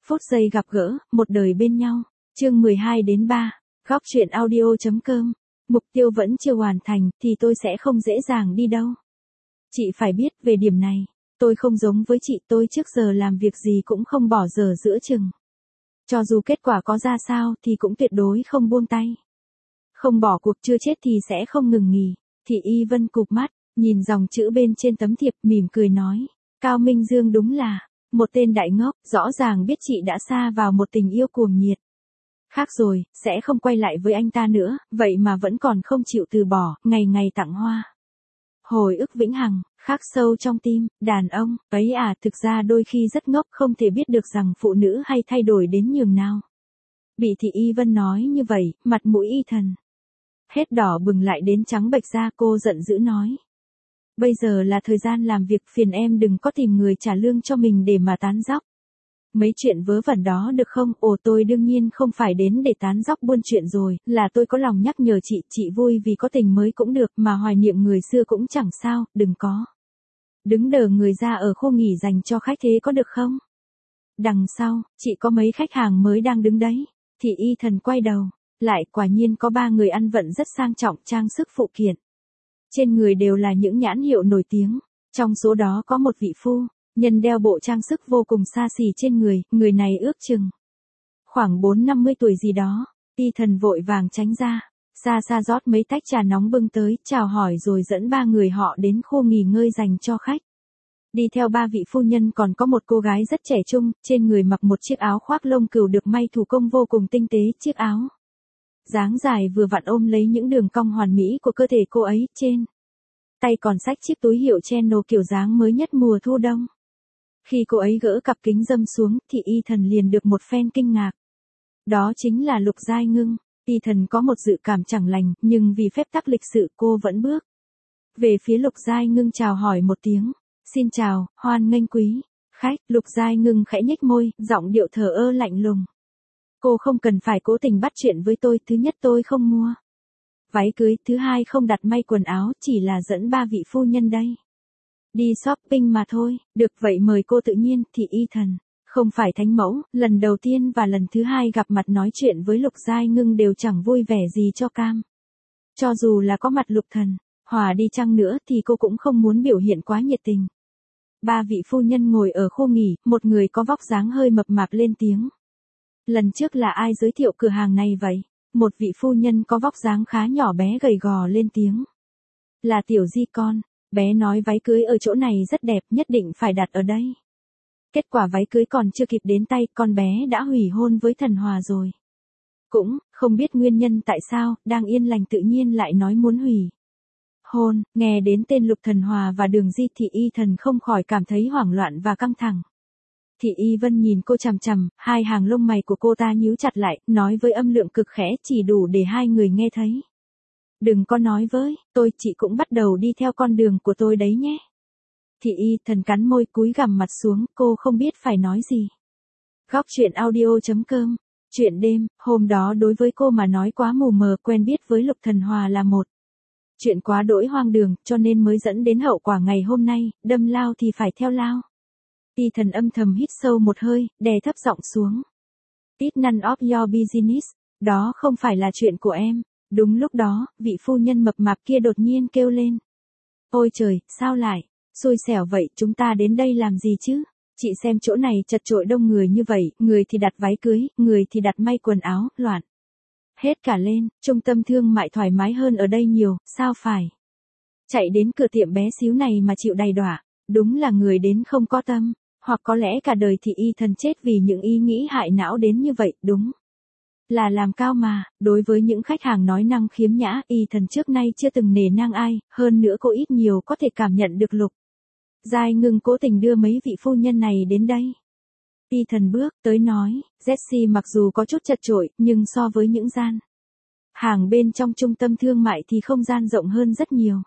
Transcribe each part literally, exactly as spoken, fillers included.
Phút giây gặp gỡ, một đời bên nhau. Chương mười hai đến ba. Góc truyện audio.com. Mục tiêu vẫn chưa hoàn thành thì tôi sẽ không dễ dàng đi đâu. Chị phải biết về điểm này. Tôi không giống với chị, tôi trước giờ làm việc gì cũng không bỏ dở giữa chừng. Cho dù kết quả có ra sao thì cũng tuyệt đối không buông tay. Không bỏ cuộc, chưa chết thì sẽ không ngừng nghỉ. Thị Y Vân cụp mắt, nhìn dòng chữ bên trên tấm thiệp, mỉm cười nói. Cao Minh Dương đúng là một tên đại ngốc, rõ ràng biết chị đã sa vào một tình yêu cuồng nhiệt. Khác rồi, sẽ không quay lại với anh ta nữa, vậy mà vẫn còn không chịu từ bỏ, ngày ngày tặng hoa. Hồi ức vĩnh hằng, khắc sâu trong tim, đàn ông, ấy à, thực ra đôi khi rất ngốc, không thể biết được rằng phụ nữ hay thay đổi đến nhường nào. Bị Thị Y Vân nói như vậy, mặt mũi Y Thần hết đỏ bừng lại đến trắng bệch ra, cô giận dữ nói. Bây giờ là thời gian làm việc, phiền em đừng có tìm người trả lương cho mình để mà tán dóc. Mấy chuyện vớ vẩn đó được không? Ồ, tôi đương nhiên không phải đến để tán dóc buôn chuyện rồi, là tôi có lòng nhắc nhở chị, chị vui vì có tình mới cũng được, mà hoài niệm người xưa cũng chẳng sao, đừng có đứng đờ người ra ở khu nghỉ dành cho khách thế có được không? Đằng sau, chị có mấy khách hàng mới đang đứng đấy. Thị Y Thần quay đầu lại, quả nhiên có ba người ăn vận rất sang trọng, trang sức phụ kiện trên người đều là những nhãn hiệu nổi tiếng. Trong số đó có một vị phu nhân đeo bộ trang sức vô cùng xa xỉ trên người, người này ước chừng khoảng bốn năm mươi tuổi gì đó. Y Thần vội vàng tránh ra, xa xa rót mấy tách trà nóng bưng tới, chào hỏi rồi dẫn ba người họ đến khu nghỉ ngơi dành cho khách. Đi theo ba vị phu nhân còn có một cô gái rất trẻ trung, trên người mặc một chiếc áo khoác lông cừu được may thủ công vô cùng tinh tế, chiếc áo dáng dài vừa vặn ôm lấy những đường cong hoàn mỹ của cơ thể cô ấy, trên tay còn xách chiếc túi hiệu Chanel kiểu dáng mới nhất mùa thu đông. Khi cô ấy gỡ cặp kính râm xuống, thì Y Thần liền được một phen kinh ngạc. Đó chính là Lục Giai Ngưng. Y Thần có một dự cảm chẳng lành, nhưng vì phép tắc lịch sự cô vẫn bước về phía Lục Giai Ngưng chào hỏi một tiếng. Xin chào, hoan nghênh quý khách. Lục Giai Ngưng khẽ nhếch môi, giọng điệu thờ ơ lạnh lùng. Cô không cần phải cố tình bắt chuyện với tôi, thứ nhất tôi không mua váy cưới, thứ hai không đặt may quần áo, chỉ là dẫn ba vị phu nhân đây đi shopping mà thôi. Được vậy mời cô. Tự nhiên, Thị Y Thần không phải thánh mẫu, lần đầu tiên và lần thứ hai gặp mặt nói chuyện với Lục Giai Ngưng đều chẳng vui vẻ gì cho cam. Cho dù là có mặt Lục Thần Hòa đi chăng nữa thì cô cũng không muốn biểu hiện quá nhiệt tình. Ba vị phu nhân ngồi ở khu nghỉ, một người có vóc dáng hơi mập mạp lên tiếng. Lần trước là ai giới thiệu cửa hàng này vậy? Một vị phu nhân có vóc dáng khá nhỏ bé gầy gò lên tiếng. Là Tiểu Di con. Bé nói váy cưới ở chỗ này rất đẹp, nhất định phải đặt ở đây. Kết quả váy cưới còn chưa kịp đến tay, con bé đã hủy hôn với Thần Hòa rồi. Cũng không biết nguyên nhân tại sao, đang yên lành tự nhiên lại nói muốn hủy hôn. Nghe đến tên Lục Thần Hòa và Đường Di, Thị Y Thần không khỏi cảm thấy hoảng loạn và căng thẳng. Thị Y Vân nhìn cô chằm chằm, hai hàng lông mày của cô ta nhíu chặt lại, nói với âm lượng cực khẽ, chỉ đủ để hai người nghe thấy. Đừng có nói với tôi, chị cũng bắt đầu đi theo con đường của tôi đấy nhé. Thị Y Thần cắn môi, cúi gằm mặt xuống, cô không biết phải nói gì. Góc truyện audio.com. Chuyện đêm, hôm đó đối với cô mà nói quá mù mờ, quen biết với Lục Thần Hòa là một chuyện quá đỗi hoang đường, cho nên mới dẫn đến hậu quả ngày hôm nay, đâm lao thì phải theo lao. Y Thần âm thầm hít sâu một hơi, đè thấp giọng xuống. It's none of your business, đó không phải là chuyện của em. Đúng lúc đó, vị phu nhân mập mạp kia đột nhiên kêu lên. Ôi trời, sao lại xui xẻo vậy, chúng ta đến đây làm gì chứ? Chị xem chỗ này chật chội đông người như vậy, người thì đặt váy cưới, người thì đặt may quần áo, loạn hết cả lên. Trung tâm thương mại thoải mái hơn ở đây nhiều, sao phải chạy đến cửa tiệm bé xíu này mà chịu đầy đọa. Đúng là người đến không có tâm, hoặc có lẽ cả đời Thị Y Thần chết vì những ý nghĩ hại não đến như vậy. Đúng là làm cao mà. Đối với những khách hàng nói năng khiếm nhã, Y Thần trước nay chưa từng nể nang ai, hơn nữa cô ít nhiều có thể cảm nhận được Lục Giai Ngưng cố tình đưa mấy vị phu nhân này đến đây. Y Thần bước tới nói, Jessie mặc dù có chút chật chội, nhưng so với những gian hàng bên trong trung tâm thương mại thì không gian rộng hơn rất nhiều.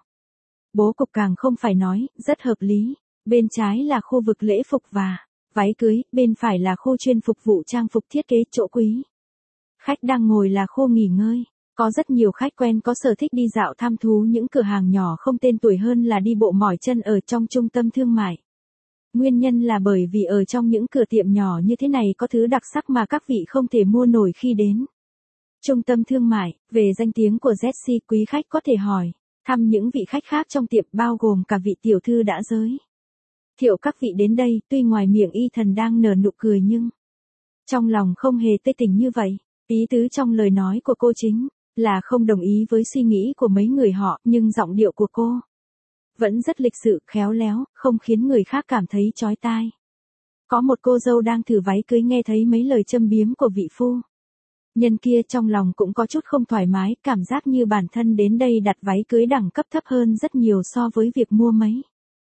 Bố cục càng không phải nói, rất hợp lý. Bên trái là khu vực lễ phục và váy cưới, bên phải là khu chuyên phục vụ trang phục thiết kế, chỗ quý khách đang ngồi là khu nghỉ ngơi. Có rất nhiều khách quen có sở thích đi dạo thăm thú những cửa hàng nhỏ không tên tuổi hơn là đi bộ mỏi chân ở trong trung tâm thương mại. Nguyên nhân là bởi vì ở trong những cửa tiệm nhỏ như thế này có thứ đặc sắc mà các vị không thể mua nổi khi đến. Trung tâm thương mại, về danh tiếng của Jessie, quý khách có thể hỏi, thăm những vị khách khác trong tiệm bao gồm cả vị tiểu thư đã giới thiệu các vị đến đây, tuy ngoài miệng Ethan đang nở nụ cười nhưng trong lòng không hề tê tỉnh như vậy. Ý tứ trong lời nói của cô chính là không đồng ý với suy nghĩ của mấy người họ, nhưng giọng điệu của cô vẫn rất lịch sự, khéo léo, không khiến người khác cảm thấy chói tai. Có một cô dâu đang thử váy cưới nghe thấy mấy lời châm biếm của vị phu nhân kia, trong lòng cũng có chút không thoải mái, cảm giác như bản thân đến đây đặt váy cưới đẳng cấp thấp hơn rất nhiều so với việc mua mấy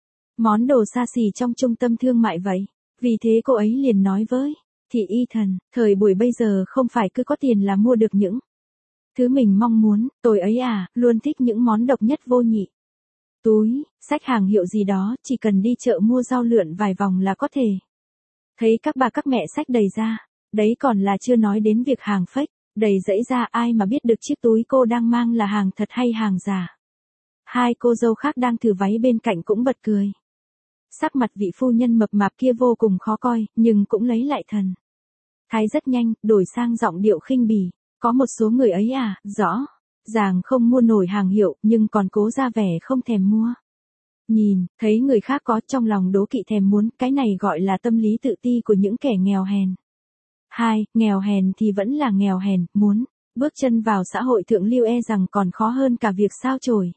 món đồ xa xỉ trong trung tâm thương mại vậy. Vì thế cô ấy liền nói với thì Ethan, thời buổi bây giờ không phải cứ có tiền là mua được những thứ mình mong muốn, tôi ấy à, luôn thích những món độc nhất vô nhị. Túi, sách hàng hiệu gì đó, chỉ cần đi chợ mua rau lượn vài vòng là có thể thấy các bà các mẹ sách đầy ra. Đấy còn là chưa nói đến việc hàng fake, đầy dãy ra, ai mà biết được chiếc túi cô đang mang là hàng thật hay hàng giả. Hai cô dâu khác đang thử váy bên cạnh cũng bật cười. Sắc mặt vị phu nhân mập mạp kia vô cùng khó coi, nhưng cũng lấy lại thần thái rất nhanh, đổi sang giọng điệu khinh bỉ. Có một số người ấy à, rõ ràng không mua nổi hàng hiệu, nhưng còn cố ra vẻ không thèm mua. Nhìn, thấy người khác có, trong lòng đố kỵ thèm muốn, cái này gọi là tâm lý tự ti của những kẻ nghèo hèn. Hai, nghèo hèn thì vẫn là nghèo hèn, muốn bước chân vào xã hội thượng lưu e rằng còn khó hơn cả việc sao chổi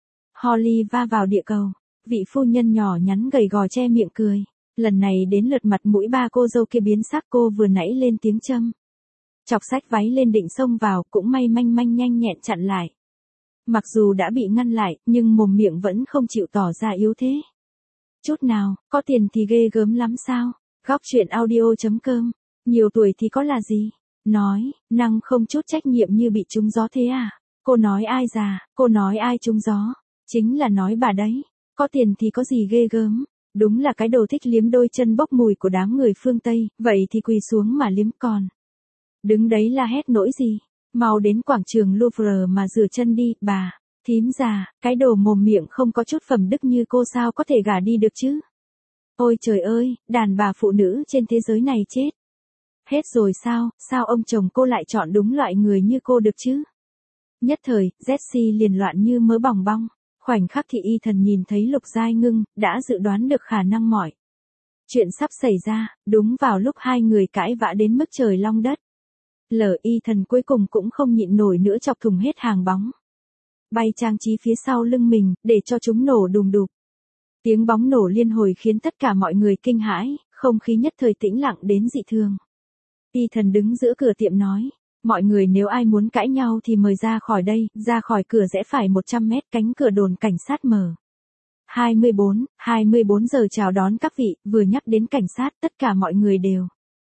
Holly va vào địa cầu. Vị phu nhân nhỏ nhắn gầy gò che miệng cười. Lần này đến lượt mặt mũi ba cô dâu kia biến sắc, cô vừa nãy lên tiếng châm chọc xách váy lên định xông vào, cũng may manh manh nhanh nhẹn chặn lại. Mặc dù đã bị ngăn lại, nhưng mồm miệng vẫn không chịu tỏ ra yếu thế chút nào. Có tiền thì ghê gớm lắm sao? Góc truyện audio.com. Nhiều tuổi thì có là gì? Nói, năng không chút trách nhiệm như bị trúng gió thế à? Cô nói ai già, cô nói ai trúng gió? Chính là nói bà đấy. Có tiền thì có gì ghê gớm? Đúng là cái đồ thích liếm đôi chân bốc mùi của đám người phương Tây, vậy thì quỳ xuống mà liếm còn. Đứng đấy là hét nỗi gì? Mau đến quảng trường Louvre mà rửa chân đi, bà. Thím già, cái đồ mồm miệng không có chút phẩm đức như cô sao có thể gả đi được chứ? Ôi trời ơi, đàn bà phụ nữ trên thế giới này chết hết rồi sao, sao ông chồng cô lại chọn đúng loại người như cô được chứ? Nhất thời, Jessie liền loạn như mớ bòng bong. Khoảnh khắc thì Ethan nhìn thấy Lục Giai Ngưng, đã dự đoán được khả năng mọi chuyện sắp xảy ra, đúng vào lúc hai người cãi vã đến mức trời long đất lở, Ethan cuối cùng cũng không nhịn nổi nữa chọc thùng hết hàng bóng bay trang trí phía sau lưng mình, để cho chúng nổ đùng đụp. Tiếng bóng nổ liên hồi khiến tất cả mọi người kinh hãi, không khí nhất thời tĩnh lặng đến dị thường. Ethan đứng giữa cửa tiệm nói, mọi người nếu ai muốn cãi nhau thì mời ra khỏi đây, ra khỏi cửa rẽ phải một trăm mét, cánh cửa đồn cảnh sát mở. hai mươi bốn, hai mươi bốn giờ chào đón các vị. Vừa nhắc đến cảnh sát, tất cả mọi người đều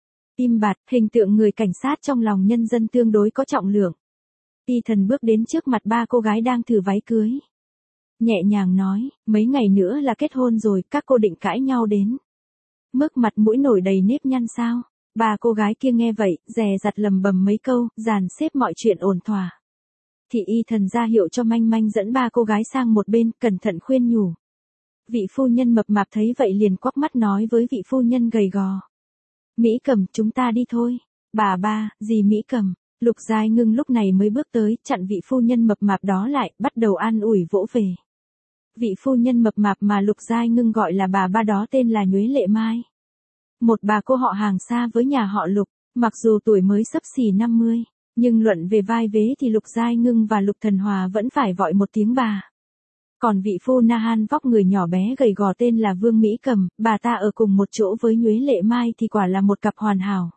im bặt. Hình tượng người cảnh sát trong lòng nhân dân tương đối có trọng lượng. Ethan bước đến trước mặt ba cô gái đang thử váy cưới. Nhẹ nhàng nói, mấy ngày nữa là kết hôn rồi, các cô định cãi nhau đến mức mặt mũi nổi đầy nếp nhăn sao? Ba cô gái kia nghe vậy, dè dặt lầm bầm mấy câu, dàn xếp mọi chuyện ổn thỏa. Thì Ethan ra hiệu cho manh manh dẫn ba cô gái sang một bên, cẩn thận khuyên nhủ. Vị phu nhân mập mạp thấy vậy liền quắc mắt nói với vị phu nhân gầy gò. Mỹ Cầm, chúng ta đi thôi. Bà ba, gì Mỹ Cầm? Lục Giai Ngưng lúc này mới bước tới, chặn vị phu nhân mập mạp đó lại, bắt đầu an ủi vỗ về. Vị phu nhân mập mạp mà Lục Giai Ngưng gọi là bà ba đó tên là Nhuế Lệ Mai. Một bà cô họ hàng xa với nhà họ Lục, mặc dù tuổi mới xấp xỉ năm mươi, nhưng luận về vai vế thì Lục Giai Ngưng và Lục Thần Hòa vẫn phải gọi một tiếng bà. Còn vị phu Nahan vóc người nhỏ bé gầy gò tên là Vương Mỹ Cầm, bà ta ở cùng một chỗ với Nhuế Lệ Mai thì quả là một cặp hoàn hảo.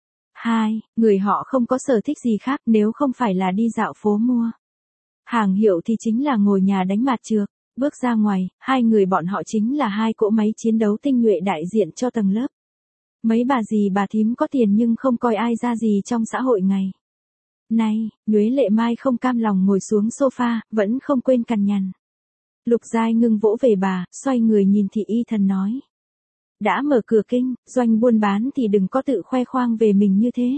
Hai, người họ không có sở thích gì khác nếu không phải là đi dạo phố mua hàng hiệu thì chính là ngồi nhà đánh mạt trược. Bước ra ngoài, hai người bọn họ chính là hai cỗ máy chiến đấu tinh nhuệ đại diện cho tầng lớp. Mấy bà dì bà thím có tiền nhưng không coi ai ra gì trong xã hội ngày nay. Nhuế Lệ Mai không cam lòng ngồi xuống sofa, vẫn không quên cằn nhằn. Lục Giai Ngưng vỗ về bà, xoay người nhìn thị Ethan nói. Đã mở cửa kinh, doanh buôn bán thì đừng có tự khoe khoang về mình như thế.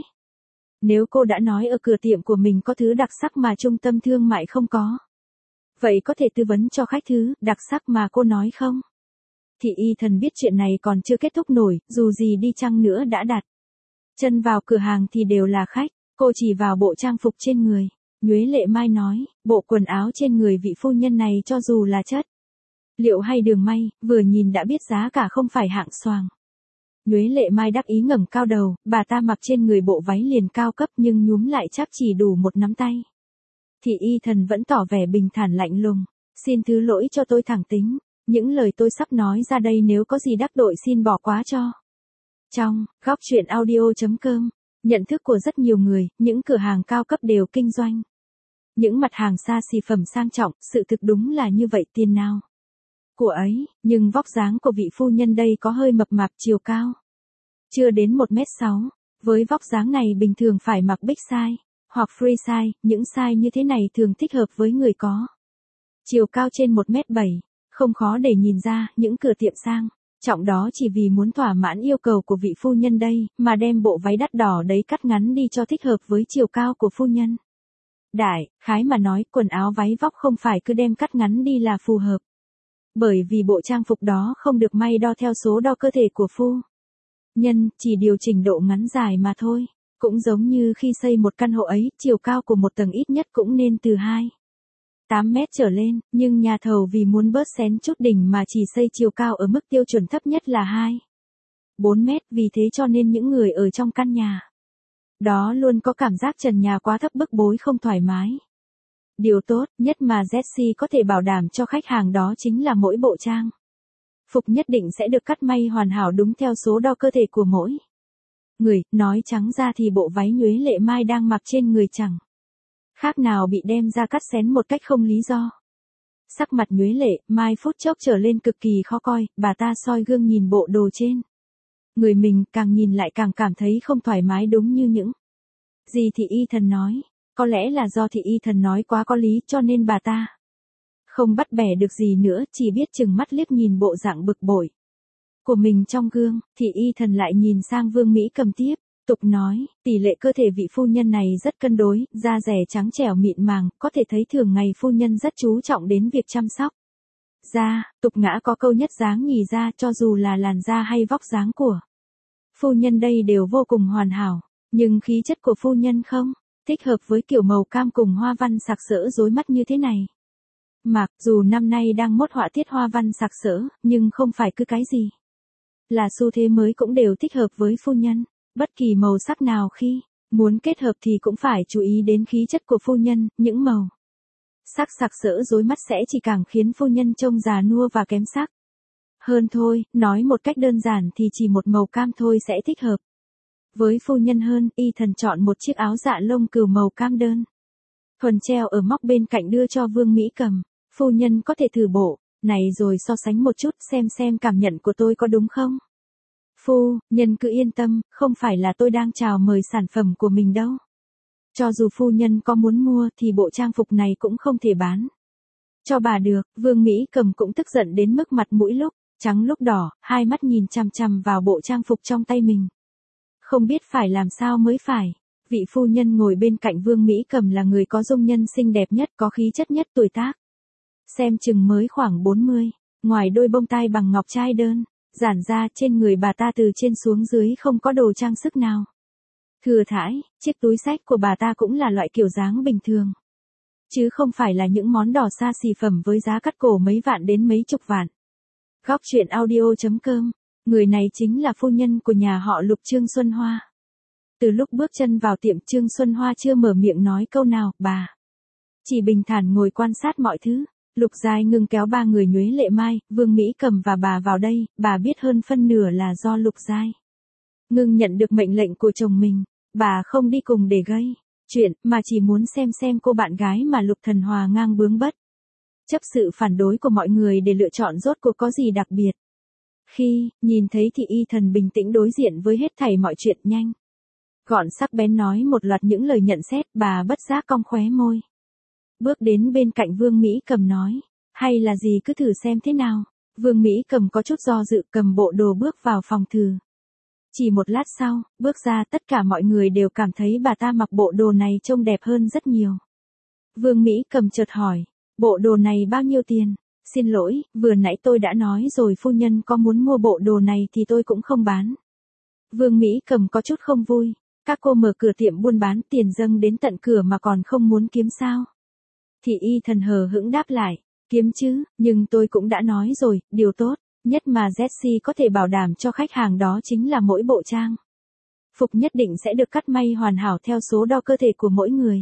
Nếu cô đã nói ở cửa tiệm của mình có thứ đặc sắc mà trung tâm thương mại không có, vậy có thể tư vấn cho khách thứ đặc sắc mà cô nói không? Thị y thần biết chuyện này còn chưa kết thúc nổi, dù gì đi chăng nữa đã đặt chân vào cửa hàng thì đều là khách. Cô chỉ vào bộ trang phục trên người. Nhuế Lệ Mai nói, bộ quần áo trên người vị phu nhân này cho dù là chất liệu hay đường may, vừa nhìn đã biết giá cả không phải hạng xoàng. Nhuế Lệ Mai đắc ý ngẩng cao đầu, bà ta mặc trên người bộ váy liền cao cấp nhưng nhúm lại chắp chỉ đủ một nắm tay. Thị y thần vẫn tỏ vẻ bình thản lạnh lùng, xin thứ lỗi cho tôi thẳng tính, những lời tôi sắp nói ra đây nếu có gì đắc tội xin bỏ qua cho. Trong góc truyện audio.com, nhận thức của rất nhiều người, những cửa hàng cao cấp đều kinh doanh những mặt hàng xa xỉ phẩm sang trọng, sự thực đúng là như vậy tiền nào của ấy, nhưng vóc dáng của vị phu nhân đây có hơi mập mạp, chiều cao chưa đến một mét sáu, với vóc dáng này bình thường phải mặc big size hoặc free size, những size như thế này thường thích hợp với người có chiều cao trên một mét bảy, không khó để nhìn ra những cửa tiệm sang trọng đó chỉ vì muốn thỏa mãn yêu cầu của vị phu nhân đây, mà đem bộ váy đắt đỏ đấy cắt ngắn đi cho thích hợp với chiều cao của phu nhân. Đại khái mà nói, quần áo váy vóc không phải cứ đem cắt ngắn đi là phù hợp. Bởi vì bộ trang phục đó không được may đo theo số đo cơ thể của phu nhân, chỉ điều chỉnh độ ngắn dài mà thôi. Cũng giống như khi xây một căn hộ ấy, chiều cao của một tầng ít nhất cũng nên từ hai phẩy tám mét trở lên, nhưng nhà thầu vì muốn bớt xén chút đỉnh mà chỉ xây chiều cao ở mức tiêu chuẩn thấp nhất là hai phẩy bốn mét, vì thế cho nên những người ở trong căn nhà đó luôn có cảm giác trần nhà quá thấp bức bối không thoải mái. Điều tốt nhất mà Jessie có thể bảo đảm cho khách hàng đó chính là mỗi bộ trang phục nhất định sẽ được cắt may hoàn hảo đúng theo số đo cơ thể của mỗi người. Nói trắng ra thì bộ váy Nhuế Lệ Mai đang mặc trên người chẳng khác nào bị đem ra cắt xén một cách không lý do. Sắc mặt Nhuế Lệ Mai phút chốc trở lên cực kỳ khó coi, bà ta soi gương nhìn bộ đồ trên người mình, càng nhìn lại càng cảm thấy không thoải mái, đúng như những gì thị y thần nói. Có lẽ là do thị y thần nói quá có lý cho nên bà ta không bắt bẻ được gì nữa, chỉ biết chừng mắt liếc nhìn bộ dạng bực bội của mình trong gương. Thị y thần lại nhìn sang Vương Mỹ Cầm tiếp tục nói, tỷ lệ cơ thể vị phu nhân này rất cân đối, da rẻ trắng trẻo mịn màng, có thể thấy thường ngày phu nhân rất chú trọng đến việc chăm sóc da. Tục ngã có câu nhất dáng nhì da, cho dù là làn da hay vóc dáng của phu nhân đây đều vô cùng hoàn hảo, nhưng khí chất của phu nhân không thích hợp với kiểu màu cam cùng hoa văn sặc sỡ rối mắt như thế này. Mặc dù năm nay đang mốt họa tiết hoa văn sặc sỡ, nhưng không phải cứ cái gì là xu thế mới cũng đều thích hợp với phu nhân. Bất kỳ màu sắc nào khi muốn kết hợp thì cũng phải chú ý đến khí chất của phu nhân, những màu sắc sặc sỡ rối mắt sẽ chỉ càng khiến phu nhân trông già nua và kém sắc hơn thôi. Nói một cách đơn giản thì chỉ một màu cam thôi sẽ thích hợp với phu nhân hơn. Y thần chọn một chiếc áo dạ lông cừu màu cam đơn thuần treo ở móc bên cạnh đưa cho Vương Mỹ Cầm. Phu nhân có thể thử bộ này rồi so sánh một chút xem xem cảm nhận của tôi có đúng không. Phu nhân cứ yên tâm, không phải là tôi đang chào mời sản phẩm của mình đâu. Cho dù phu nhân có muốn mua thì bộ trang phục này cũng không thể bán cho bà được. Vương Mỹ Cầm cũng tức giận đến mức mặt mũi lúc trắng lúc đỏ, hai mắt nhìn chằm chằm vào bộ trang phục trong tay mình, không biết phải làm sao mới phải. Vị phu nhân ngồi bên cạnh Vương Mỹ Cầm là người có dung nhân xinh đẹp nhất, có khí chất nhất, tuổi tác xem chừng mới khoảng bốn mươi, ngoài đôi bông tai bằng ngọc trai đơn giản ra, trên người bà ta từ trên xuống dưới không có đồ trang sức nào thừa thãi. Chiếc túi xách của bà ta cũng là loại kiểu dáng bình thường, chứ không phải là những món đỏ xa xỉ phẩm với giá cắt cổ mấy vạn đến mấy chục vạn. Góc truyện audio.com, người này chính là phu nhân của nhà họ Lục, Trương Xuân Hoa. Từ lúc bước chân vào tiệm, Trương Xuân Hoa chưa mở miệng nói câu nào, bà chỉ bình thản ngồi quan sát mọi thứ. Lục Giai ngừng kéo ba người Nhuế Lệ Mai, Vương Mỹ Cầm và bà vào đây, bà biết hơn phân nửa là do Lục Giai ngừng nhận được mệnh lệnh của chồng mình. Bà không đi cùng để gây chuyện, mà chỉ muốn xem xem cô bạn gái mà Lục Thần Hòa ngang bướng bất chấp sự phản đối của mọi người để lựa chọn rốt cuộc có gì đặc biệt. Khi nhìn thấy thị y thần bình tĩnh đối diện với hết thảy mọi chuyện, nhanh gọn sắc bén nói một loạt những lời nhận xét, bà bất giác cong khóe môi. Bước đến bên cạnh Vương Mỹ Cầm nói, hay là gì cứ thử xem thế nào. Vương Mỹ Cầm có chút do dự, cầm bộ đồ bước vào phòng thử. Chỉ một lát sau, bước ra, tất cả mọi người đều cảm thấy bà ta mặc bộ đồ này trông đẹp hơn rất nhiều. Vương Mỹ Cầm chợt hỏi, bộ đồ này bao nhiêu tiền? Xin lỗi, vừa nãy tôi đã nói rồi phu nhân có muốn mua bộ đồ này thì tôi cũng không bán. Vương Mỹ Cầm có chút không vui. Các cô mở cửa tiệm buôn bán tiền dâng đến tận cửa mà còn không muốn kiếm sao? Thị Y Thần hờ hững đáp lại, kiếm chứ, nhưng tôi cũng đã nói rồi, điều tốt nhất mà Jessie có thể bảo đảm cho khách hàng đó chính là mỗi bộ trang phục nhất định sẽ được cắt may hoàn hảo theo số đo cơ thể của mỗi người.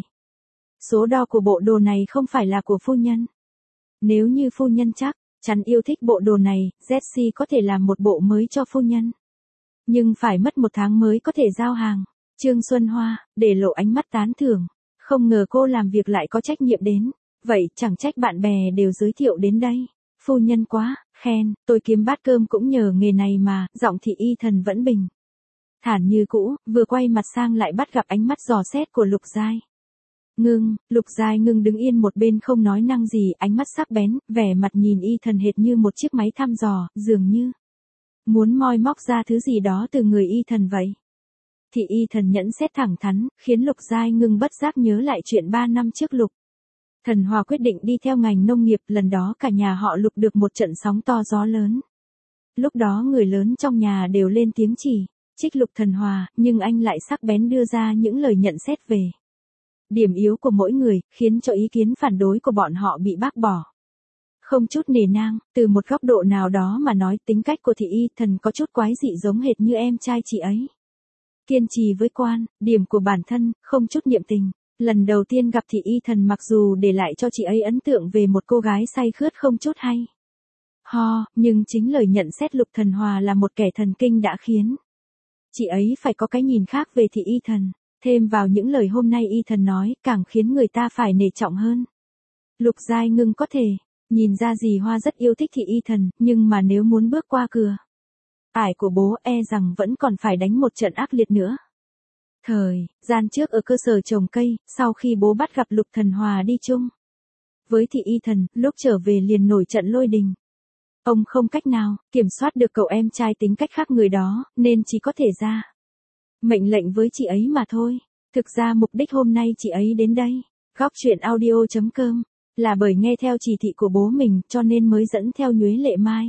Số đo của bộ đồ này không phải là của phu nhân. Nếu như phu nhân chắc chắn yêu thích bộ đồ này, Jessie có thể làm một bộ mới cho phu nhân. Nhưng phải mất một tháng mới có thể giao hàng. Trương Xuân Hoa, để lộ ánh mắt tán thưởng. Không ngờ cô làm việc lại có trách nhiệm đến. Vậy chẳng trách bạn bè đều giới thiệu đến đây. Phu nhân quá, khen, tôi kiếm bát cơm cũng nhờ nghề này mà. Giọng Thị Y Thần vẫn bình thản như cũ, vừa quay mặt sang lại bắt gặp ánh mắt dò xét của Lục Giai. Ngưng, Lục Giai Ngưng đứng yên một bên không nói năng gì, ánh mắt sắc bén, vẻ mặt nhìn Y Thần hệt như một chiếc máy thăm dò, dường như muốn moi móc ra thứ gì đó từ người Y Thần vậy. Thị Y Thần nhẫn xét thẳng thắn, khiến Lục Giai Ngưng bất giác nhớ lại chuyện ba năm trước Lục Thần Hòa quyết định đi theo ngành nông nghiệp, lần đó cả nhà họ Lục được một trận sóng to gió lớn. Lúc đó người lớn trong nhà đều lên tiếng chỉ trích Lục Thần Hòa, nhưng anh lại sắc bén đưa ra những lời nhận xét về điểm yếu của mỗi người, khiến cho ý kiến phản đối của bọn họ bị bác bỏ. Không chút nề nang, từ một góc độ nào đó mà nói, tính cách của Thị Y Thần có chút quái dị giống hệt như em trai chị ấy. Kiên trì với quan điểm của bản thân, không chút niệm tình. Lần đầu tiên gặp Thị Y Thần mặc dù để lại cho chị ấy ấn tượng về một cô gái say khướt không chút hay ho, nhưng chính lời nhận xét Lục Thần Hòa là một kẻ thần kinh đã khiến chị ấy phải có cái nhìn khác về Thị Y Thần. Thêm vào những lời hôm nay Y Thần nói, càng khiến người ta phải nể trọng hơn. Lục Giai Ngưng có thể nhìn ra dì Hoa rất yêu thích Thị Y Thần, nhưng mà nếu muốn bước qua cửa ải của bố e rằng vẫn còn phải đánh một trận ác liệt nữa. Thời gian trước ở cơ sở trồng cây, sau khi bố bắt gặp Lục Thần Hòa đi chung với Thị Y Thần, lúc trở về liền nổi trận lôi đình. Ông không cách nào kiểm soát được cậu em trai tính cách khác người đó, nên chỉ có thể ra mệnh lệnh với chị ấy mà thôi. Thực ra mục đích hôm nay chị ấy đến đây, góc truyện audio chấm com, là bởi nghe theo chỉ thị của bố mình cho nên mới dẫn theo Nhuế Lệ Mai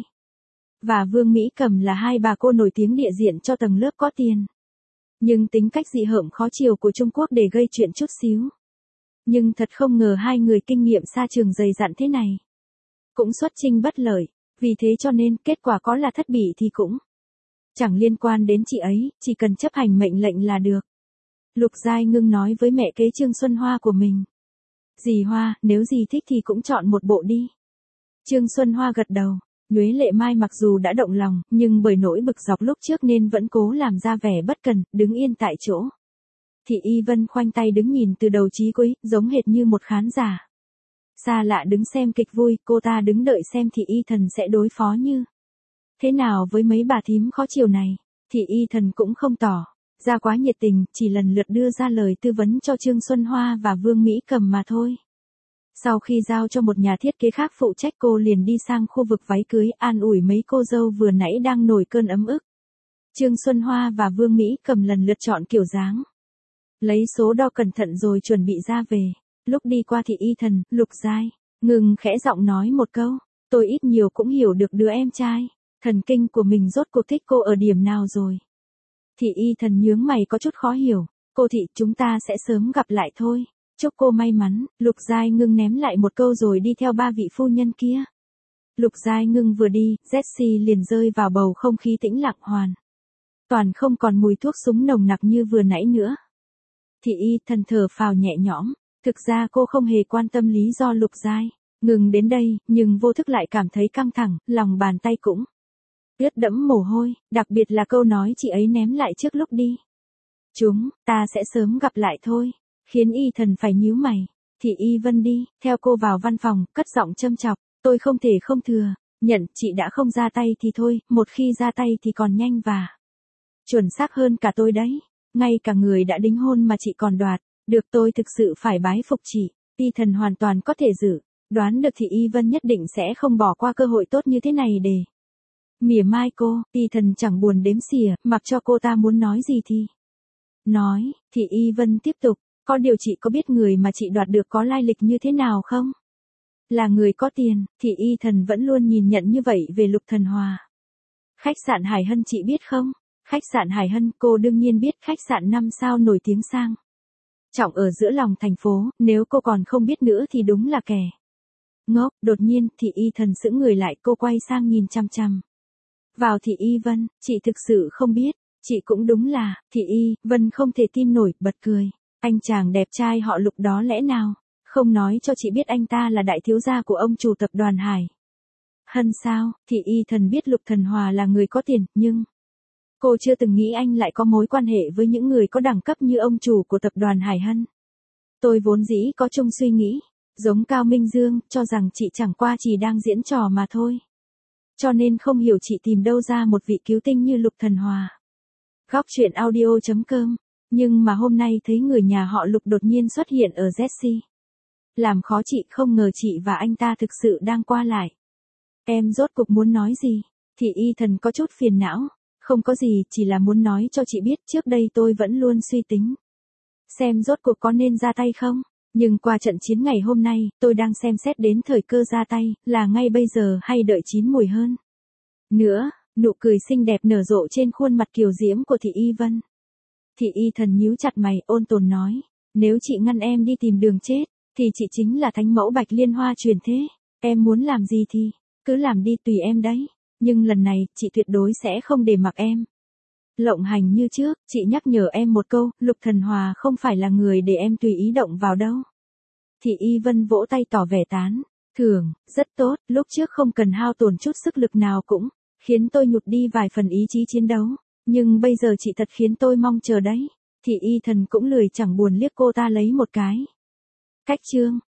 và Vương Mỹ Cầm là hai bà cô nổi tiếng địa diện cho tầng lớp có tiền. Nhưng tính cách dị hợm khó chiều của Trung Quốc để gây chuyện chút xíu. Nhưng thật không ngờ hai người kinh nghiệm xa trường dày dặn thế này cũng xuất chinh bất lợi, vì thế cho nên kết quả có là thất bỉ thì cũng chẳng liên quan đến chị ấy, chỉ cần chấp hành mệnh lệnh là được. Lục Giai Ngưng nói với mẹ kế Trương Xuân Hoa của mình. Dì Hoa, nếu dì thích thì cũng chọn một bộ đi. Trương Xuân Hoa gật đầu. Nhuế Lệ Mai mặc dù đã động lòng, nhưng bởi nỗi bực dọc lúc trước nên vẫn cố làm ra vẻ bất cần, đứng yên tại chỗ. Thị Y Vân khoanh tay đứng nhìn từ đầu chí cuối, giống hệt như một khán giả xa lạ đứng xem kịch vui, cô ta đứng đợi xem Thị Y Thần sẽ đối phó như thế nào với mấy bà thím khó chiều này. Thị Y Thần cũng không tỏ ra quá nhiệt tình, chỉ lần lượt đưa ra lời tư vấn cho Trương Xuân Hoa và Vương Mỹ Cầm mà thôi. Sau khi giao cho một nhà thiết kế khác phụ trách, cô liền đi sang khu vực váy cưới, an ủi mấy cô dâu vừa nãy đang nổi cơn ấm ức. Trương Xuân Hoa và Vương Mỹ Cầm lần lượt chọn kiểu dáng, lấy số đo cẩn thận rồi chuẩn bị ra về. Lúc đi qua Thị Y Thần, Lục Giai Ngưng khẽ giọng nói một câu, tôi ít nhiều cũng hiểu được đứa em trai thần kinh của mình rốt cuộc thích cô ở điểm nào rồi. Thị Y Thần nhướng mày có chút khó hiểu, cô Thị, chúng ta sẽ sớm gặp lại thôi. Chúc cô may mắn. Lục Giai Ngưng ném lại một câu rồi đi theo ba vị phu nhân kia. Lục Giai Ngưng vừa đi, Jessie liền rơi vào bầu không khí tĩnh lặng hoàn toàn, không còn mùi thuốc súng nồng nặc như vừa nãy nữa. Thị Y Thần thở phào nhẹ nhõm, thực ra cô không hề quan tâm lý do Lục Giai Ngưng đến đây, nhưng vô thức lại cảm thấy căng thẳng, lòng bàn tay cũng ướt đẫm mồ hôi, đặc biệt là câu nói chị ấy ném lại trước lúc đi. Chúng ta sẽ sớm gặp lại thôi, khiến Y Thần phải nhíu mày. Thị Y Vân đi theo cô vào văn phòng, cất giọng châm chọc, tôi không thể không thừa nhận, chị đã không ra tay thì thôi, một khi ra tay thì còn nhanh và chuẩn xác hơn cả tôi đấy. Ngay cả người đã đính hôn mà chị còn đoạt được, tôi thực sự phải bái phục chị. Y Thần hoàn toàn có thể dự đoán được Thị Y Vân nhất định sẽ không bỏ qua cơ hội tốt như thế này để mỉa mai cô. Y Thần chẳng buồn đếm xỉa, mặc cho cô ta muốn nói gì thì nói. Thị Y Vân tiếp tục, có điều chị có biết người mà chị đoạt được có lai lịch như thế nào không? là người có tiền, thì y thần vẫn luôn nhìn nhận như vậy về Lục Thần Hòa. Khách sạn Hải Hân chị biết không? Khách sạn Hải Hân, cô đương nhiên biết, khách sạn năm sao nổi tiếng sang trọng ở giữa lòng thành phố, nếu cô còn không biết nữa thì đúng là kẻ ngốc. Đột nhiên, Thị Y Thần sững người lại, cô quay sang nhìn chằm chằm vào Thị Y Vân, chị thực sự không biết, chị cũng đúng là, Thị Y Vân không thể tin nổi, bật cười. Anh chàng đẹp trai họ Lục đó lẽ nào không nói cho chị biết anh ta là đại thiếu gia của ông chủ tập đoàn Hải Hân sao? Thị Y Thần biết Lục Thần Hòa là người có tiền, nhưng cô chưa từng nghĩ anh lại có mối quan hệ với những người có đẳng cấp như ông chủ của tập đoàn Hải Hân. Tôi vốn dĩ có chung suy nghĩ, giống Cao Minh Dương, cho rằng chị chẳng qua chỉ đang diễn trò mà thôi. Cho nên không hiểu chị tìm đâu ra một vị cứu tinh như Lục Thần Hòa. Góc truyện audio chấm com. Nhưng mà hôm nay thấy người nhà họ Lục đột nhiên xuất hiện ở Jessie. Làm khó chị, không ngờ chị và anh ta thực sự đang qua lại. Em rốt cuộc muốn nói gì? Thị Y Thần có chút phiền não. Không có gì, chỉ là muốn nói cho chị biết trước đây tôi vẫn luôn suy tính. Xem rốt cuộc có nên ra tay không? Nhưng qua trận chiến ngày hôm nay, tôi đang xem xét đến thời cơ ra tay, là ngay bây giờ hay đợi chín mùi hơn. Nữa, nụ cười xinh đẹp nở rộ trên khuôn mặt kiều diễm của Thị Y Vân. Thị Y Thần nhíu chặt mày, ôn tồn nói, nếu chị ngăn em đi tìm đường chết, thì chị chính là thánh mẫu Bạch Liên Hoa truyền thế. Em muốn làm gì thì, cứ làm đi, tùy em đấy. Nhưng lần này, chị tuyệt đối sẽ không để mặc em lộng hành như trước. Chị nhắc nhở em một câu, Lục Thần Hòa không phải là người để em tùy ý động vào đâu. Thị Y Vân vỗ tay tỏ vẻ tán thưởng, rất tốt, lúc trước không cần hao tổn chút sức lực nào cũng khiến tôi nhụt đi vài phần ý chí chiến đấu. Nhưng bây giờ chị thật khiến tôi mong chờ đấy. Thị Y Thần cũng lười chẳng buồn liếc cô ta lấy một cái. Cách chương.